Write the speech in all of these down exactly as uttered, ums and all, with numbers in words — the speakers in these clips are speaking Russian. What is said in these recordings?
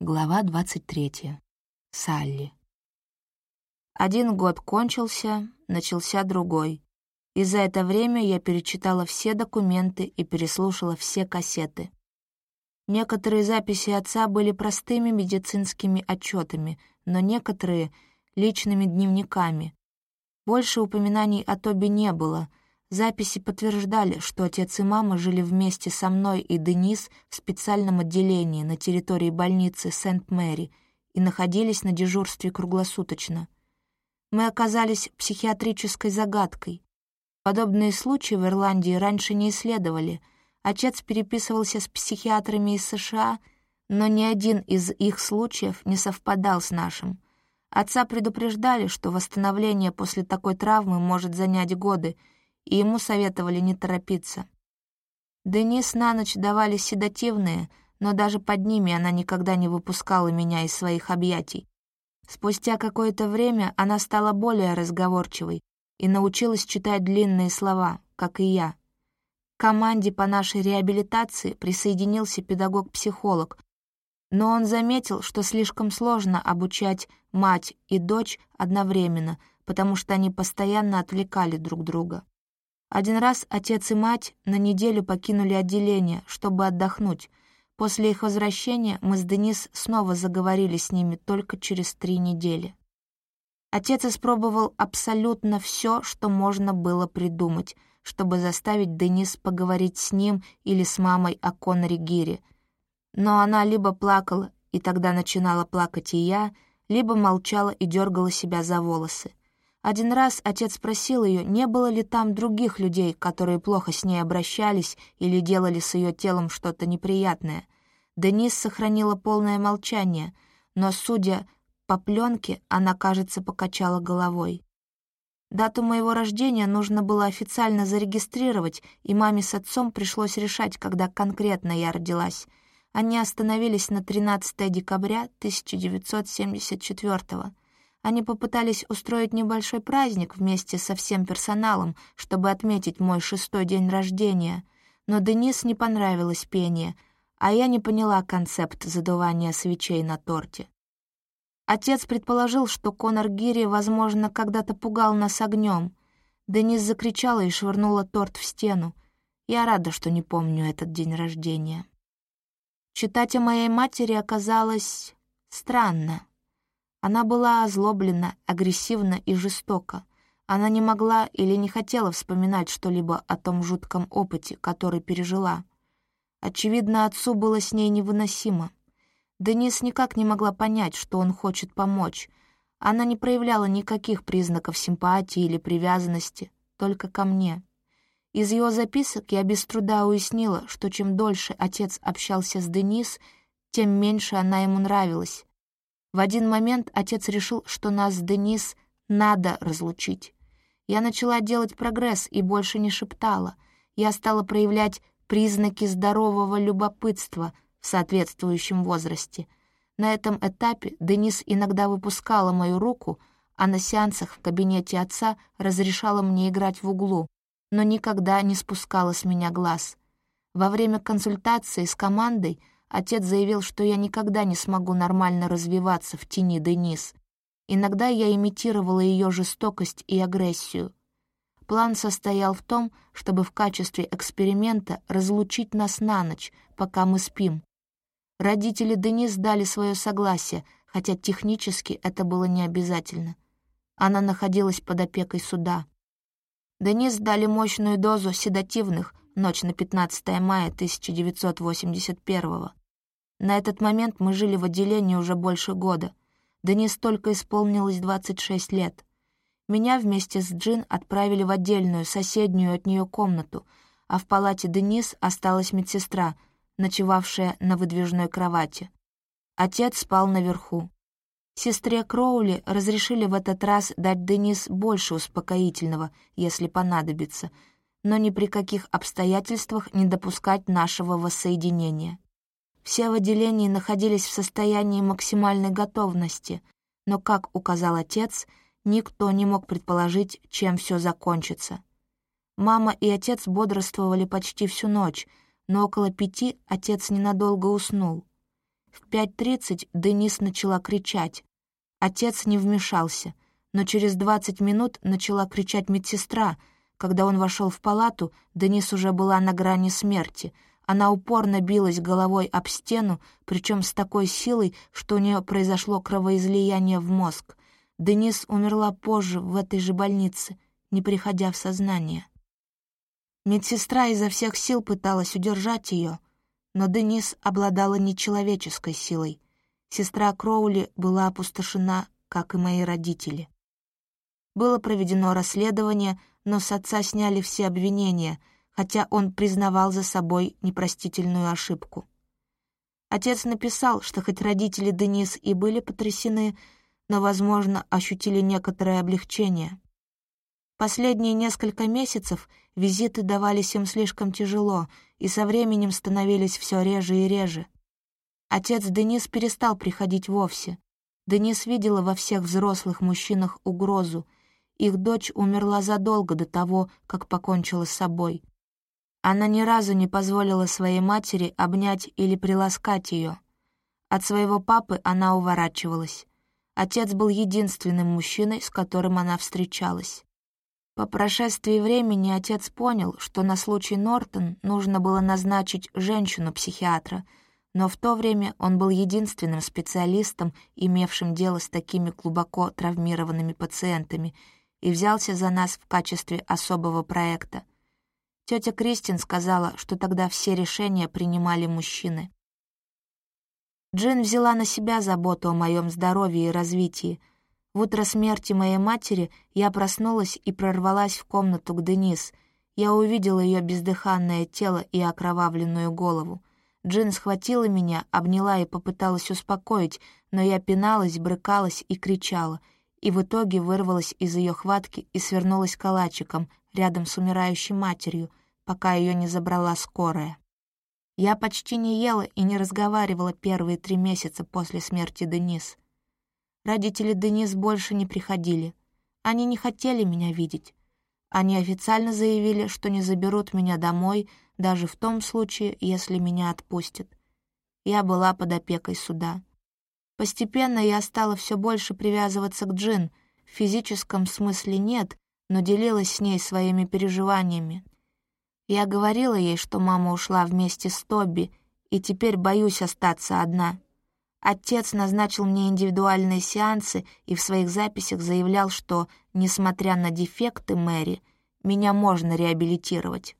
Глава двадцать третья. Салли. Один год кончился, начался другой. И за это время я перечитала все документы и переслушала все кассеты. Некоторые записи отца были простыми медицинскими отчетами, но некоторые — личными дневниками. Больше упоминаний о Тоби не было. Записи подтверждали, что отец и мама жили вместе со мной и Денис в специальном отделении на территории больницы Сент-Мэри и находились на дежурстве круглосуточно. Мы оказались психиатрической загадкой. Подобные случаи в Ирландии раньше не исследовали. Отец переписывался с психиатрами из США, но ни один из их случаев не совпадал с нашим. Отца предупреждали, что восстановление после такой травмы может занять годы, и ему советовали не торопиться. Денис на ночь давали седативные, но даже под ними она никогда не выпускала меня из своих объятий. Спустя какое-то время она стала более разговорчивой и научилась читать длинные слова, как и я. К команде по нашей реабилитации присоединился педагог-психолог, но он заметил, что слишком сложно обучать мать и дочь одновременно, потому что они постоянно отвлекали друг друга. Один раз отец и мать на неделю покинули отделение, чтобы отдохнуть. После их возвращения мы с Денис снова заговорили с ними только через три недели. Отец испробовал абсолютно все, что можно было придумать, чтобы заставить Денис поговорить с ним или с мамой о Коноре Гире. Но она либо плакала, и тогда начинала плакать и я, либо молчала и дергала себя за волосы. Один раз отец спросил ее, не было ли там других людей, которые плохо с ней обращались или делали с ее телом что-то неприятное. Денис сохранила полное молчание, но, судя по пленке, она, кажется, покачала головой. Дату моего рождения нужно было официально зарегистрировать, и маме с отцом пришлось решать, когда конкретно я родилась. Они остановились на тринадцатое декабря тысяча девятьсот семьдесят четвёртого. Они попытались устроить небольшой праздник вместе со всем персоналом, чтобы отметить мой шестой день рождения, но Денис не понравилось пение, а я не поняла концепт задувания свечей на торте. Отец предположил, что Конор Гири, возможно, когда-то пугал нас огнем. Денис закричала и швырнула торт в стену. Я рада, что не помню этот день рождения. Читать о моей матери оказалось странно. Она была озлоблена, агрессивна и жестока. Она не могла или не хотела вспоминать что-либо о том жутком опыте, который пережила. Очевидно, отцу было с ней невыносимо. Денис никак не могла понять, что он хочет помочь. Она не проявляла никаких признаков симпатии или привязанности, только ко мне. Из его записок я без труда уяснила, что чем дольше отец общался с Денис, тем меньше она ему нравилась. В один момент отец решил, что нас с Денис надо разлучить. Я начала делать прогресс и больше не шептала. Я стала проявлять признаки здорового любопытства в соответствующем возрасте. На этом этапе Денис иногда выпускала мою руку, а на сеансах в кабинете отца разрешала мне играть в углу, но никогда не спускала с меня глаз. Во время консультации с командой отец заявил, что я никогда не смогу нормально развиваться в тени Денис. Иногда я имитировала ее жестокость и агрессию. План состоял в том, чтобы в качестве эксперимента разлучить нас на ночь, пока мы спим. Родители Денис дали свое согласие, хотя технически это было не обязательно. Она находилась под опекой суда. Денис дали мощную дозу седативных ночь на пятнадцатое мая тысяча девятьсот восемьдесят первого. На этот момент мы жили в отделении уже больше года. Денис только исполнилось двадцать шесть лет. Меня вместе с Джин отправили в отдельную, соседнюю от нее комнату, а в палате Денис осталась медсестра, ночевавшая на выдвижной кровати. Отец спал наверху. Сестре Кроули разрешили в этот раз дать Денис больше успокоительного, если понадобится, но ни при каких обстоятельствах не допускать нашего воссоединения. Все в отделении находились в состоянии максимальной готовности, но, как указал отец, никто не мог предположить, чем все закончится. Мама и отец бодрствовали почти всю ночь, но около пяти отец ненадолго уснул. В пять тридцать Денис начала кричать. Отец не вмешался, но через двадцать минут начала кричать медсестра. Когда он вошел в палату, Денис уже была на грани смерти. Она упорно билась головой об стену, причем с такой силой, что у нее произошло кровоизлияние в мозг. Денис умерла позже в этой же больнице, не приходя в сознание. Медсестра изо всех сил пыталась удержать ее, но Денис обладала нечеловеческой силой. Сестра Кроули была опустошена, как и мои родители. Было проведено расследование, но с отца сняли все обвинения, хотя он признавал за собой непростительную ошибку. Отец написал, что хоть родители Денис и были потрясены, но, возможно, ощутили некоторое облегчение. Последние несколько месяцев визиты давались им слишком тяжело и со временем становились все реже и реже. Отец Денис перестал приходить вовсе. Денис видела во всех взрослых мужчинах угрозу. Их дочь умерла задолго до того, как покончила с собой. Она ни разу не позволила своей матери обнять или приласкать ее. От своего папы она уворачивалась. Отец был единственным мужчиной, с которым она встречалась. По прошествии времени отец понял, что на случай Нортон нужно было назначить женщину-психиатра, но в то время он был единственным специалистом, имевшим дело с такими глубоко травмированными пациентами, и взялся за нас в качестве особого проекта. Тетя Кристин сказала, что тогда все решения принимали мужчины. Джин взяла на себя заботу о моем здоровье и развитии. В утро смерти моей матери я проснулась и прорвалась в комнату к Денис. Я увидела ее бездыханное тело и окровавленную голову. Джин схватила меня, обняла и попыталась успокоить, но я пиналась, брыкалась и кричала, и в итоге вырвалась из ее хватки и свернулась калачиком рядом с умирающей матерью, пока ее не забрала скорая. Я почти не ела и не разговаривала первые три месяца после смерти Денис. Родители Денис больше не приходили. Они не хотели меня видеть. Они официально заявили, что не заберут меня домой, даже в том случае, если меня отпустят. Я была под опекой суда. Постепенно я стала все больше привязываться к Джин. В физическом смысле нет, но делилась с ней своими переживаниями. Я говорила ей, что мама ушла вместе с Тобби, и теперь боюсь остаться одна. Отец назначил мне индивидуальные сеансы и в своих записях заявлял, что, несмотря на дефекты Мэри, меня можно реабилитировать.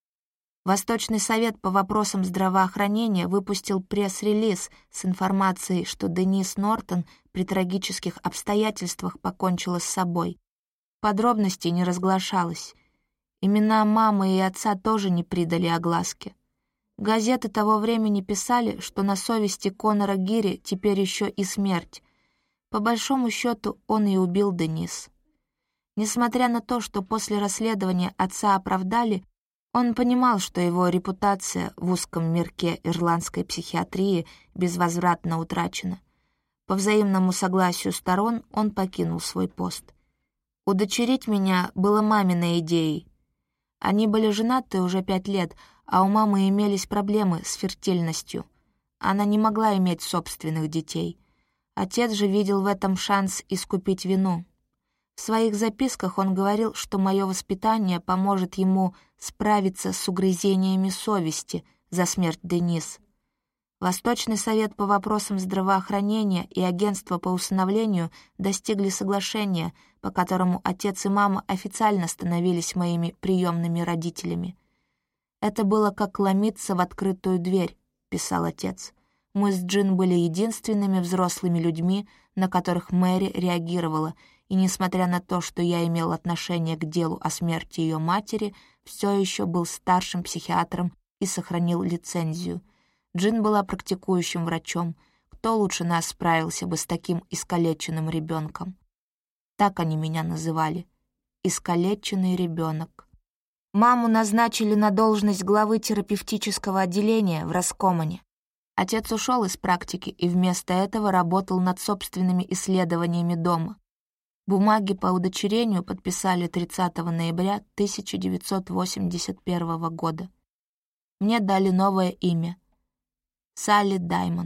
Восточный совет по вопросам здравоохранения выпустил пресс-релиз с информацией, что Денис Нортон при трагических обстоятельствах покончила с собой. Подробностей не разглашалось. Имена мамы и отца тоже не придали огласке. Газеты того времени писали, что на совести Конора Гири теперь еще и смерть. По большому счету он и убил Денис. Несмотря на то, что после расследования отца оправдали, он понимал, что его репутация в узком мирке ирландской психиатрии безвозвратно утрачена. По взаимному согласию сторон он покинул свой пост. Удочерить меня было маминой идеей. Они были женаты уже пять лет, а у мамы имелись проблемы с фертильностью. Она не могла иметь собственных детей. Отец же видел в этом шанс искупить вину. В своих записках он говорил, что мое воспитание поможет ему справиться с угрызениями совести за смерть Денис. Восточный совет по вопросам здравоохранения и агентство по усыновлению достигли соглашения, по которому отец и мама официально становились моими приемными родителями. «Это было как ломиться в открытую дверь», — писал отец. «Мы с Джин были единственными взрослыми людьми, на которых Мэри реагировала, и, несмотря на то, что я имел отношение к делу о смерти ее матери, все еще был старшим психиатром и сохранил лицензию. Джин была практикующим врачом. Кто лучше нас справился бы с таким искалеченным ребенком? Так они меня называли. Искалеченный ребенок. Маму назначили на должность главы терапевтического отделения в Раскомане. Отец ушел из практики и вместо этого работал над собственными исследованиями дома. Бумаги по удочерению подписали тридцатого ноября тысяча девятьсот восемьдесят первого года. Мне дали новое имя — Салли Даймонд.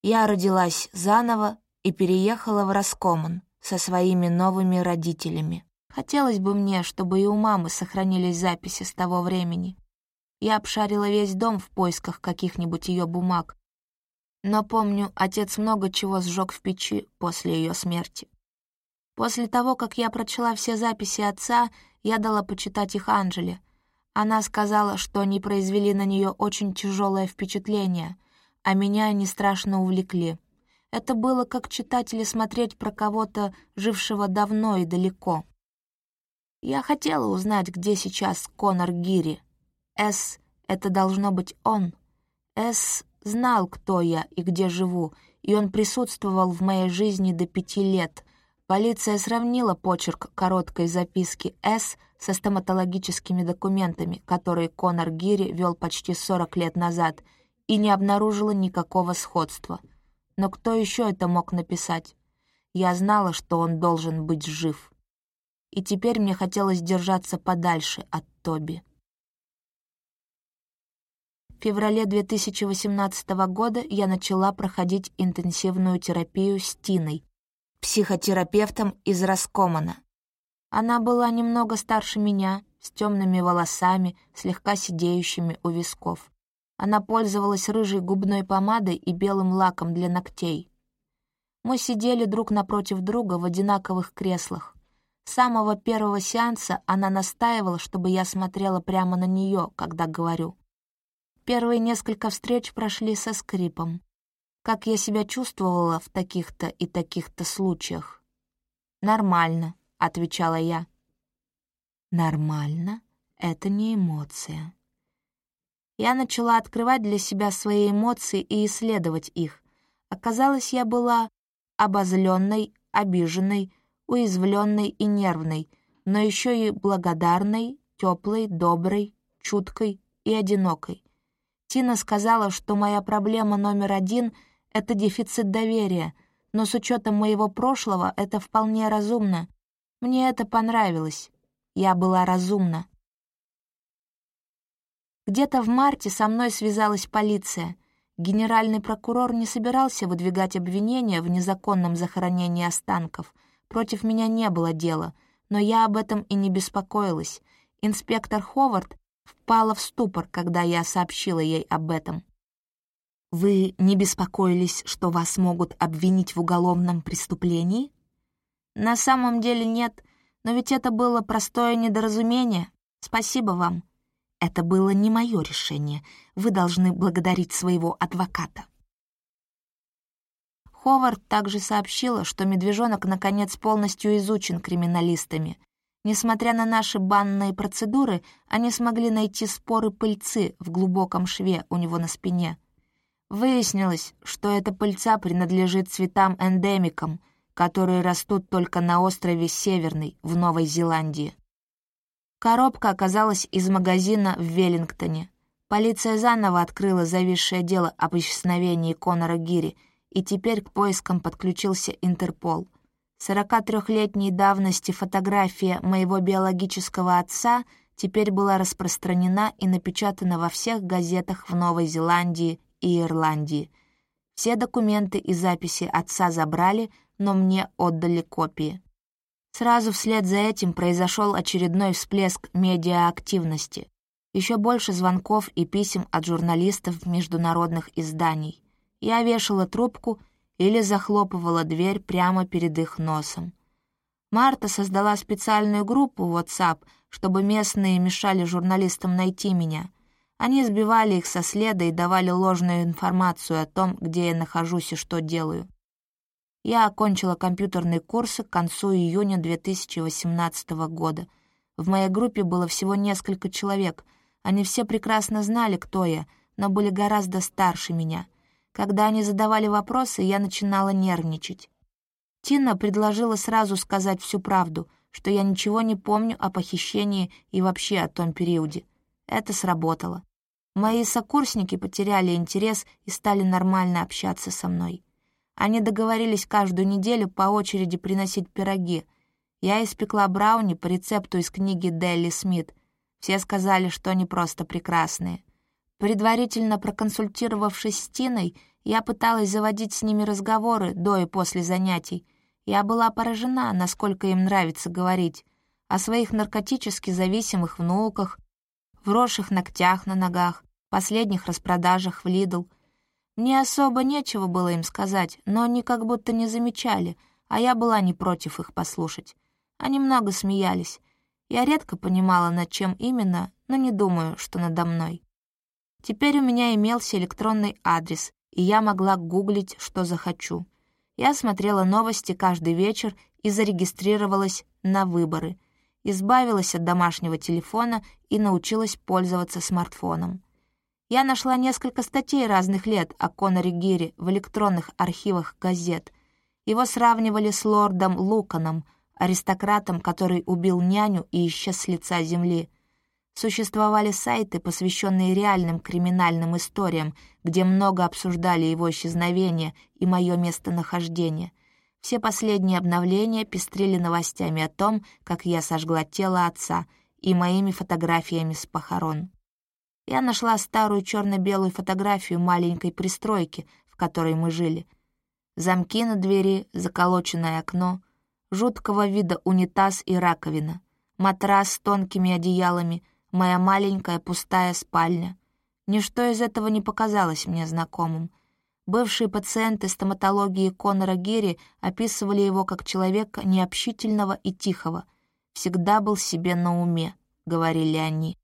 Я родилась заново и переехала в Раскоман со своими новыми родителями. Хотелось бы мне, чтобы и у мамы сохранились записи с того времени. Я обшарила весь дом в поисках каких-нибудь ее бумаг, но помню, отец много чего сжег в печи после ее смерти. После того, как я прочла все записи отца, я дала почитать их Анжеле. Она сказала, что они произвели на нее очень тяжелое впечатление, а меня они страшно увлекли. Это было как читать или смотреть про кого-то, жившего давно и далеко. Я хотела узнать, где сейчас Конор Гири. С — это должно быть он. С знал, кто я и где живу, и он присутствовал в моей жизни до пяти лет. Полиция сравнила почерк короткой записки С со стоматологическими документами, которые Конор Гири вел почти сорок лет назад, и не обнаружила никакого сходства. Но кто еще это мог написать? Я знала, что он должен быть жив. И теперь мне хотелось держаться подальше от Тоби. В феврале две тысячи восемнадцатого года я начала проходить интенсивную терапию с Тиной, психотерапевтом из Раскомана. Она была немного старше меня, с темными волосами, слегка сидеющими у висков. Она пользовалась рыжей губной помадой и белым лаком для ногтей. Мы сидели друг напротив друга в одинаковых креслах. С самого первого сеанса она настаивала, чтобы я смотрела прямо на нее, когда говорю. Первые несколько встреч прошли со скрипом. Как я себя чувствовала в таких-то и таких-то случаях? «Нормально», — отвечала я. «Нормально — это не эмоция». Я начала открывать для себя свои эмоции и исследовать их. Оказалось, я была обозленной, обиженной, уязвленной и нервной, но еще и благодарной, теплой, доброй, чуткой и одинокой. Тина сказала, что моя проблема номер один — это дефицит доверия, но с учетом моего прошлого это вполне разумно. Мне это понравилось. Я была разумна. Где-то в марте со мной связалась полиция. Генеральный прокурор не собирался выдвигать обвинения в незаконном захоронении останков. Против меня не было дела, но я об этом и не беспокоилась. Инспектор Ховард впала в ступор, когда я сообщила ей об этом. «Вы не беспокоились, что вас могут обвинить в уголовном преступлении?» «На самом деле нет, но ведь это было простое недоразумение. Спасибо вам». «Это было не мое решение. Вы должны благодарить своего адвоката». Ховард также сообщила, что медвежонок наконец полностью изучен криминалистами. Несмотря на наши банные процедуры, они смогли найти споры пыльцы в глубоком шве у него на спине. Выяснилось, что эта пыльца принадлежит цветам-эндемикам, которые растут только на острове Северный в Новой Зеландии. Коробка оказалась из магазина в Веллингтоне. Полиция заново открыла зависшее дело об исчезновении Конора Гири, и теперь к поискам подключился Интерпол. сорокатрёхлетней давности фотография моего биологического отца теперь была распространена и напечатана во всех газетах в Новой Зеландии и Ирландии. Все документы и записи отца забрали, но мне отдали копии. Сразу вслед за этим произошел очередной всплеск медиаактивности. Еще больше звонков и писем от журналистов международных изданий. Я вешала трубку или захлопывала дверь прямо перед их носом. Марта создала специальную группу в WhatsApp, чтобы местные мешали журналистам найти меня. Они сбивали их со следа и давали ложную информацию о том, где я нахожусь и что делаю. Я окончила компьютерные курсы к концу июня две тысячи восемнадцатого года. В моей группе было всего несколько человек. Они все прекрасно знали, кто я, но были гораздо старше меня. Когда они задавали вопросы, я начинала нервничать. Тина предложила сразу сказать всю правду, что я ничего не помню о похищении и вообще о том периоде. Это сработало. Мои сокурсники потеряли интерес и стали нормально общаться со мной. Они договорились каждую неделю по очереди приносить пироги. Я испекла брауни по рецепту из книги Делли Смит. Все сказали, что они просто прекрасные. Предварительно проконсультировавшись с Тиной, я пыталась заводить с ними разговоры до и после занятий. Я была поражена, насколько им нравится говорить о своих наркотически зависимых внуках, вросших ногтях на ногах, последних распродажах в Lidl. Мне особо нечего было им сказать, но они как будто не замечали, а я была не против их послушать. Они много смеялись. Я редко понимала, над чем именно, но не думаю, что надо мной. Теперь у меня имелся электронный адрес, и я могла гуглить, что захочу. Я смотрела новости каждый вечер и зарегистрировалась на выборы, избавилась от домашнего телефона и научилась пользоваться смартфоном. Я нашла несколько статей разных лет о Коноре Гире в электронных архивах газет. Его сравнивали с лордом Луканом, аристократом, который убил няню и исчез с лица земли. Существовали сайты, посвященные реальным криминальным историям, где много обсуждали его исчезновение и мое местонахождение. Все последние обновления пестрили новостями о том, как я сожгла тело отца, и моими фотографиями с похорон. Я нашла старую черно-белую фотографию маленькой пристройки, в которой мы жили. Замки на двери, заколоченное окно, жуткого вида унитаз и раковина, матрас с тонкими одеялами, моя маленькая пустая спальня. Ничто из этого не показалось мне знакомым. Бывшие пациенты стоматологии Конора Гири описывали его как человека необщительного и тихого. «Всегда был себе на уме», — говорили они.